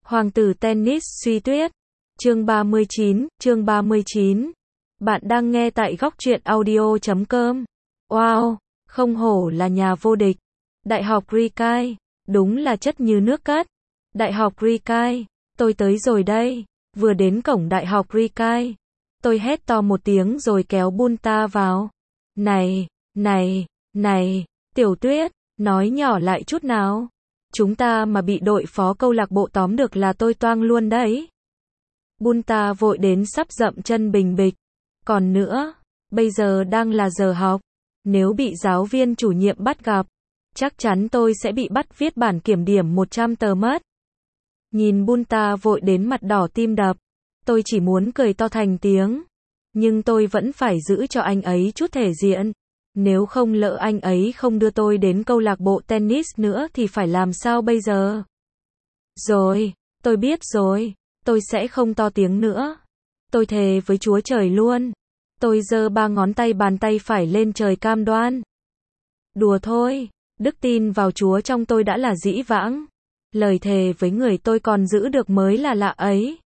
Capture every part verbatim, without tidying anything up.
Hoàng tử tennis Suy Tuyết. Chương ba mươi chín, chương ba mươi chín. Bạn đang nghe tại góc truyện audio chấm com. Wow, không hổ là nhà vô địch. Đại học Rikai, đúng là chất như nước cát. Đại học Rikai, tôi tới rồi đây. Vừa đến cổng đại học Rikai, tôi hét to một tiếng rồi kéo Bunta vào. Này, này, này, Tiểu Tuyết, nói nhỏ lại chút nào. Chúng ta mà bị đội phó câu lạc bộ tóm được là tôi toang luôn đấy. Bunta vội đến sắp dậm chân bình bịch. Còn nữa, bây giờ đang là giờ học. Nếu bị giáo viên chủ nhiệm bắt gặp, chắc chắn tôi sẽ bị bắt viết bản kiểm điểm một trăm tờ mất. Nhìn Bunta vội đến mặt đỏ tim đập, tôi chỉ muốn cười to thành tiếng. Nhưng tôi vẫn phải giữ cho anh ấy chút thể diện. Nếu không lỡ anh ấy không đưa tôi đến câu lạc bộ tennis nữa thì phải làm sao bây giờ? Rồi, tôi biết rồi, tôi sẽ không to tiếng nữa. Tôi thề với Chúa Trời luôn. Tôi giơ ba ngón tay bàn tay phải lên trời cam đoan. Đùa thôi, đức tin vào Chúa trong tôi đã là dĩ vãng. Lời thề với người tôi còn giữ được mới là lạ ấy.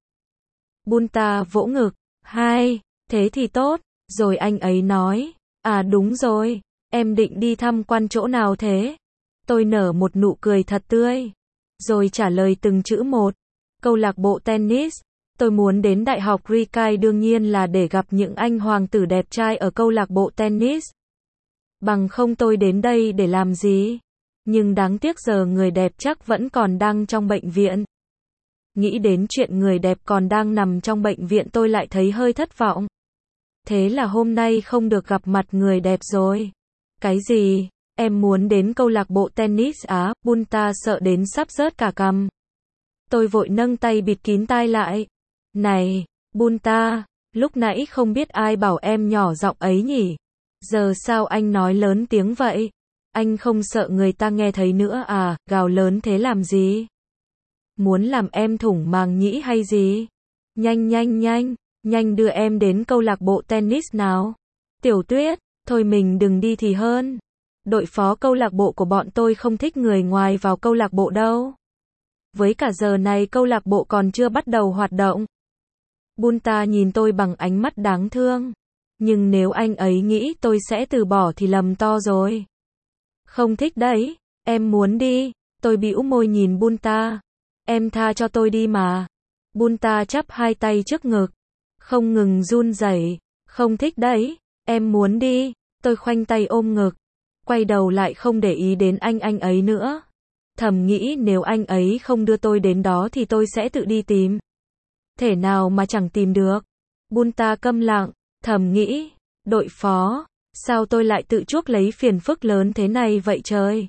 Bunta vỗ ngực. Hai, thế thì tốt. Rồi anh ấy nói. À đúng rồi, em định đi tham quan chỗ nào thế? Tôi nở một nụ cười thật tươi. Rồi trả lời từng chữ một. Câu lạc bộ tennis. Tôi muốn đến Đại học Rikai đương nhiên là để gặp những anh hoàng tử đẹp trai ở câu lạc bộ tennis. Bằng không tôi đến đây để làm gì? Nhưng đáng tiếc giờ người đẹp chắc vẫn còn đang trong bệnh viện. Nghĩ đến chuyện người đẹp còn đang nằm trong bệnh viện tôi lại thấy hơi thất vọng. Thế là hôm nay không được gặp mặt người đẹp rồi. Cái gì? Em muốn đến câu lạc bộ tennis á? Bunta sợ đến sắp rớt cả cằm. Tôi vội nâng tay bịt kín tai lại. Này, Bunta, lúc nãy không biết ai bảo em nhỏ giọng ấy nhỉ? Giờ sao anh nói lớn tiếng vậy? Anh không sợ người ta nghe thấy nữa à? Gào lớn thế làm gì? Muốn làm em thủng màng nhĩ hay gì? Nhanh nhanh nhanh, nhanh đưa em đến câu lạc bộ tennis nào. Tiểu Tuyết, thôi mình đừng đi thì hơn. Đội phó câu lạc bộ của bọn tôi không thích người ngoài vào câu lạc bộ đâu. Với cả giờ này câu lạc bộ còn chưa bắt đầu hoạt động. Bunta nhìn tôi bằng ánh mắt đáng thương. Nhưng nếu anh ấy nghĩ tôi sẽ từ bỏ thì lầm to rồi. Không thích đấy, em muốn đi. Tôi bĩu môi nhìn Bunta. Em tha cho tôi đi mà. Bunta chắp hai tay trước ngực, không ngừng run rẩy. Không thích đấy, em muốn đi. Tôi khoanh tay ôm ngực, quay đầu lại không để ý đến anh anh ấy nữa. Thầm nghĩ nếu anh ấy không đưa tôi đến đó thì tôi sẽ tự đi tìm. Thể nào mà chẳng tìm được. Bunta câm lặng, thầm nghĩ, đội phó, sao tôi lại tự chuốc lấy phiền phức lớn thế này vậy trời?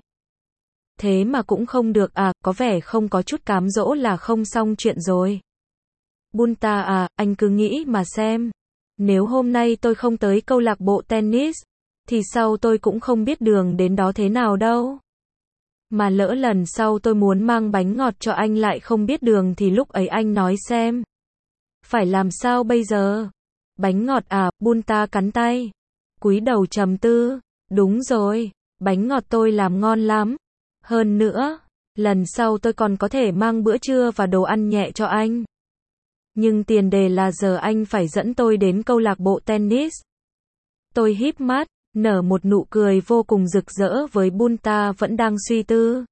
Thế mà cũng không được à, có vẻ không có chút cám dỗ là không xong chuyện rồi. Bunta à, anh cứ nghĩ mà xem. Nếu hôm nay tôi không tới câu lạc bộ tennis, thì sau tôi cũng không biết đường đến đó thế nào đâu. Mà lỡ lần sau tôi muốn mang bánh ngọt cho anh lại không biết đường thì lúc ấy anh nói xem. Phải làm sao bây giờ? Bánh ngọt à, Bunta cắn tay. Cúi đầu trầm tư. Đúng rồi, bánh ngọt tôi làm ngon lắm. Hơn nữa, lần sau tôi còn có thể mang bữa trưa và đồ ăn nhẹ cho anh. Nhưng tiền đề là giờ anh phải dẫn tôi đến câu lạc bộ tennis. Tôi híp mắt, nở một nụ cười vô cùng rực rỡ với Bunta vẫn đang suy tư.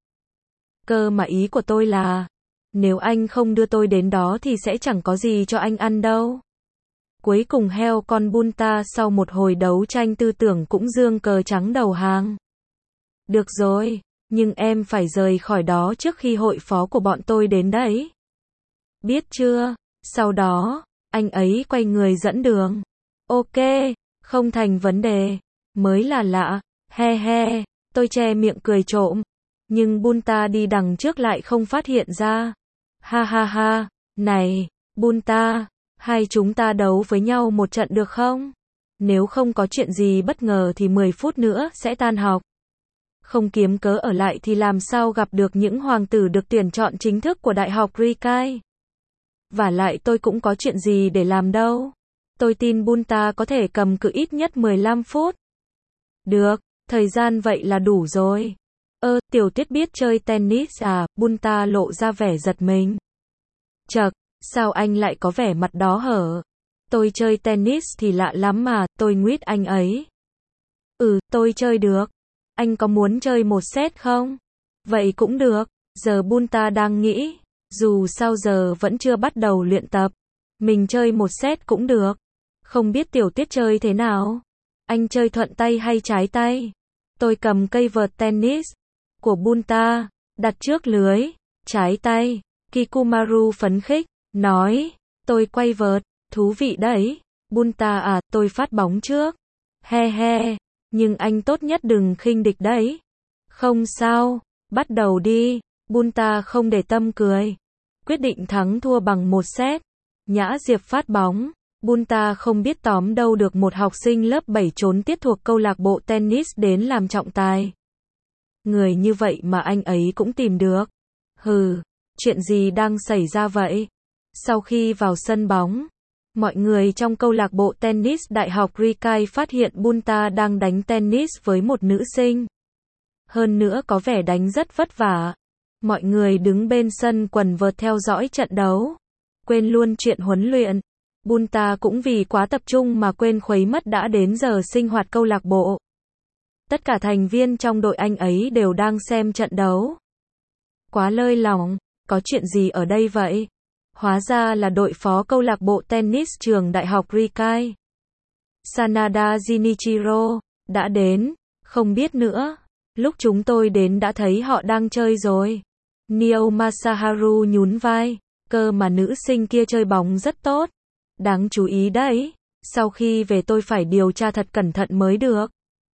Cơ mà ý của tôi là, nếu anh không đưa tôi đến đó thì sẽ chẳng có gì cho anh ăn đâu. Cuối cùng heo con Bunta sau một hồi đấu tranh tư tưởng cũng giương cờ trắng đầu hàng. Được rồi, nhưng em phải rời khỏi đó trước khi hội phó của bọn tôi đến đấy. Biết chưa? Sau đó, anh ấy quay người dẫn đường. Ok, không thành vấn đề. Mới là lạ. He he, tôi che miệng cười trộm. Nhưng Bunta đi đằng trước lại không phát hiện ra. Ha ha ha, này, Bunta, hai chúng ta đấu với nhau một trận được không? Nếu không có chuyện gì bất ngờ thì mười phút nữa sẽ tan học. Không kiếm cớ ở lại thì làm sao gặp được những hoàng tử được tuyển chọn chính thức của Đại học Rikai. Vả lại tôi cũng có chuyện gì để làm đâu. Tôi tin Bunta có thể cầm cự ít nhất mười lăm phút. Được, thời gian vậy là đủ rồi. Ơ, Tiểu Tuyết biết chơi tennis à? Bunta lộ ra vẻ giật mình. Chậc, sao anh lại có vẻ mặt đó hở? Tôi chơi tennis thì lạ lắm mà, tôi nguyết anh ấy. Ừ, tôi chơi được. Anh có muốn chơi một set không? Vậy cũng được. Giờ Bunta đang nghĩ, dù sao giờ vẫn chưa bắt đầu luyện tập. Mình chơi một set cũng được. Không biết Tiểu Tuyết chơi thế nào? Anh chơi thuận tay hay trái tay? Tôi cầm cây vợt tennis của Bunta, đặt trước lưới, trái tay. Kikumaru phấn khích, nói, tôi quay vợt, thú vị đấy. Bunta à, tôi phát bóng trước. He he, nhưng anh tốt nhất đừng khinh địch đấy. Không sao, bắt đầu đi. Bunta không để tâm cười. Quyết định thắng thua bằng một set. Nhã Diệp phát bóng. Bunta không biết tóm đâu được một học sinh lớp bảy trốn tiết thuộc câu lạc bộ tennis đến làm trọng tài. Người như vậy mà anh ấy cũng tìm được. Hừ, chuyện gì đang xảy ra vậy? Sau khi vào sân bóng, mọi người trong câu lạc bộ tennis Đại học Rikai phát hiện Bunta đang đánh tennis với một nữ sinh. Hơn nữa có vẻ đánh rất vất vả. Mọi người đứng bên sân quần vợt theo dõi trận đấu. Quên luôn chuyện huấn luyện. Bunta cũng vì quá tập trung mà quên khuấy mất đã đến giờ sinh hoạt câu lạc bộ. Tất cả thành viên trong đội anh ấy đều đang xem trận đấu. Quá lơi lỏng, có chuyện gì ở đây vậy? Hóa ra là đội phó câu lạc bộ tennis trường Đại học Rikai. Sanada Jinichiro đã đến, không biết nữa. Lúc chúng tôi đến đã thấy họ đang chơi rồi. Nio Masaharu nhún vai, cơ mà nữ sinh kia chơi bóng rất tốt. Đáng chú ý đấy. Sau khi về tôi phải điều tra thật cẩn thận mới được.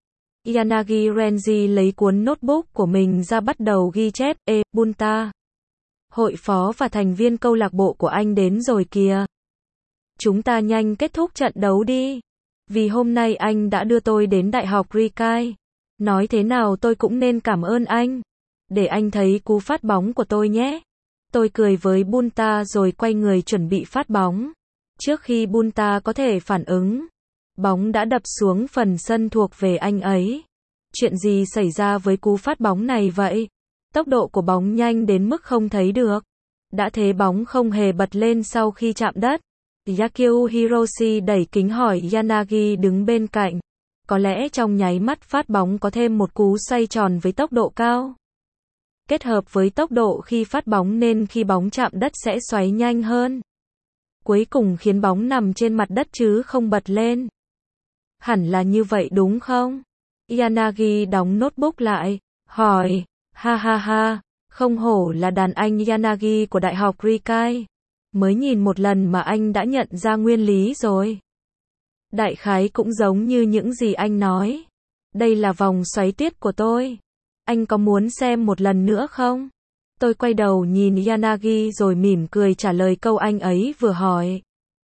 Yanagi Renji lấy cuốn notebook của mình ra bắt đầu ghi chép. Ê, Bunta. Hội phó và thành viên câu lạc bộ của anh đến rồi kìa. Chúng ta nhanh kết thúc trận đấu đi. Vì hôm nay anh đã đưa tôi đến Đại học Rikai. Nói thế nào tôi cũng nên cảm ơn anh. Để anh thấy cú phát bóng của tôi nhé. Tôi cười với Bunta rồi quay người chuẩn bị phát bóng. Trước khi Bunta có thể phản ứng, bóng đã đập xuống phần sân thuộc về anh ấy. Chuyện gì xảy ra với cú phát bóng này vậy? Tốc độ của bóng nhanh đến mức không thấy được. Đã thế bóng không hề bật lên sau khi chạm đất. Yakio Hiroshi đẩy kính hỏi Yanagi đứng bên cạnh. Có lẽ trong nháy mắt phát bóng có thêm một cú xoay tròn với tốc độ cao. Kết hợp với tốc độ khi phát bóng nên khi bóng chạm đất sẽ xoáy nhanh hơn. Cuối cùng khiến bóng nằm trên mặt đất chứ không bật lên. Hẳn là như vậy đúng không? Yanagi đóng notebook lại, hỏi, ha ha ha, không hổ là đàn anh Yanagi của Đại học Rikai. Mới nhìn một lần mà anh đã nhận ra nguyên lý rồi. Đại khái cũng giống như những gì anh nói. Đây là vòng xoáy tuyết của tôi. Anh có muốn xem một lần nữa không? Tôi quay đầu nhìn Yanagi rồi mỉm cười trả lời câu anh ấy vừa hỏi.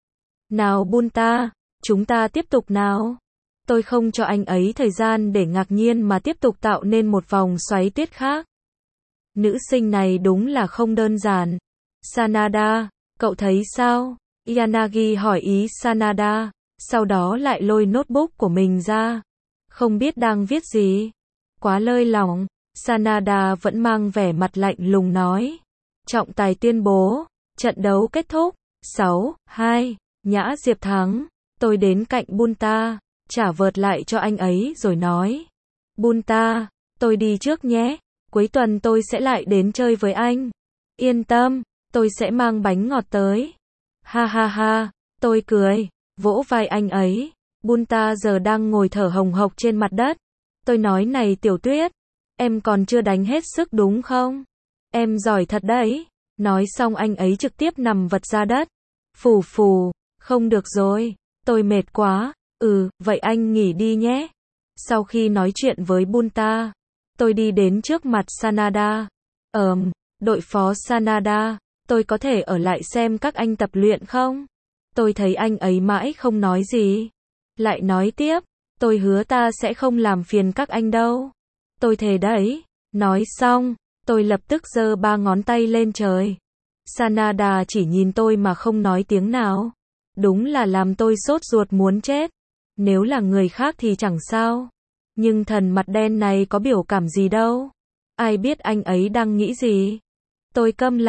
Nào Bunta, chúng ta tiếp tục nào. Tôi không cho anh ấy thời gian để ngạc nhiên mà tiếp tục tạo nên một vòng xoáy tuyết khác. Nữ sinh này đúng là không đơn giản. Sanada, cậu thấy sao? Yanagi hỏi ý Sanada, sau đó lại lôi notebook của mình ra. Không biết đang viết gì. Quá lơi lỏng. Sanada vẫn mang vẻ mặt lạnh lùng nói. Trọng tài tuyên bố, trận đấu kết thúc, sáu hai, Nhã Diệp thắng. Tôi đến cạnh Bunta, trả vợt lại cho anh ấy rồi nói. Bunta, tôi đi trước nhé, cuối tuần tôi sẽ lại đến chơi với anh. Yên tâm, tôi sẽ mang bánh ngọt tới. Ha ha ha, tôi cười, vỗ vai anh ấy. Bunta giờ đang ngồi thở hồng hộc trên mặt đất. Tôi nói này Tiểu Tuyết. Em còn chưa đánh hết sức đúng không? Em giỏi thật đấy. Nói xong anh ấy trực tiếp nằm vật ra đất. Phù phù, không được rồi. Tôi mệt quá. Ừ, vậy anh nghỉ đi nhé. Sau khi nói chuyện với Bunta, tôi đi đến trước mặt Sanada. Ờm, đội phó Sanada, tôi có thể ở lại xem các anh tập luyện không? Tôi thấy anh ấy mãi không nói gì. Lại nói tiếp, tôi hứa ta sẽ không làm phiền các anh đâu. Tôi thề đấy. Nói xong, tôi lập tức giơ ba ngón tay lên trời. Sanada chỉ nhìn tôi mà không nói tiếng nào. Đúng là làm tôi sốt ruột muốn chết. Nếu là người khác thì chẳng sao. Nhưng thần mặt đen này có biểu cảm gì đâu. Ai biết anh ấy đang nghĩ gì. Tôi câm lặng,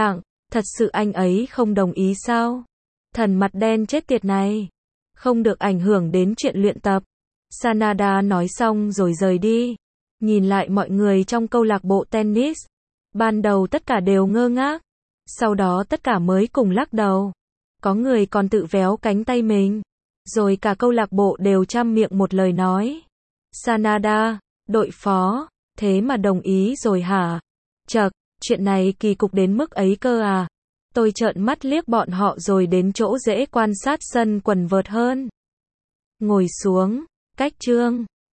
Thật sự anh ấy không đồng ý sao? Thần mặt đen chết tiệt này. Không được ảnh hưởng đến chuyện luyện tập. Sanada nói xong rồi rời đi. Nhìn lại mọi người trong câu lạc bộ tennis. Ban đầu tất cả đều ngơ ngác. Sau đó tất cả mới cùng lắc đầu. Có người còn tự véo cánh tay mình. Rồi cả câu lạc bộ đều trăm miệng một lời nói. Sanada, đội phó, thế mà đồng ý rồi hả? Chậc, chuyện này kỳ cục đến mức ấy cơ à? Tôi trợn mắt liếc bọn họ rồi đến chỗ dễ quan sát sân quần vợt hơn. Ngồi xuống, cách Trương.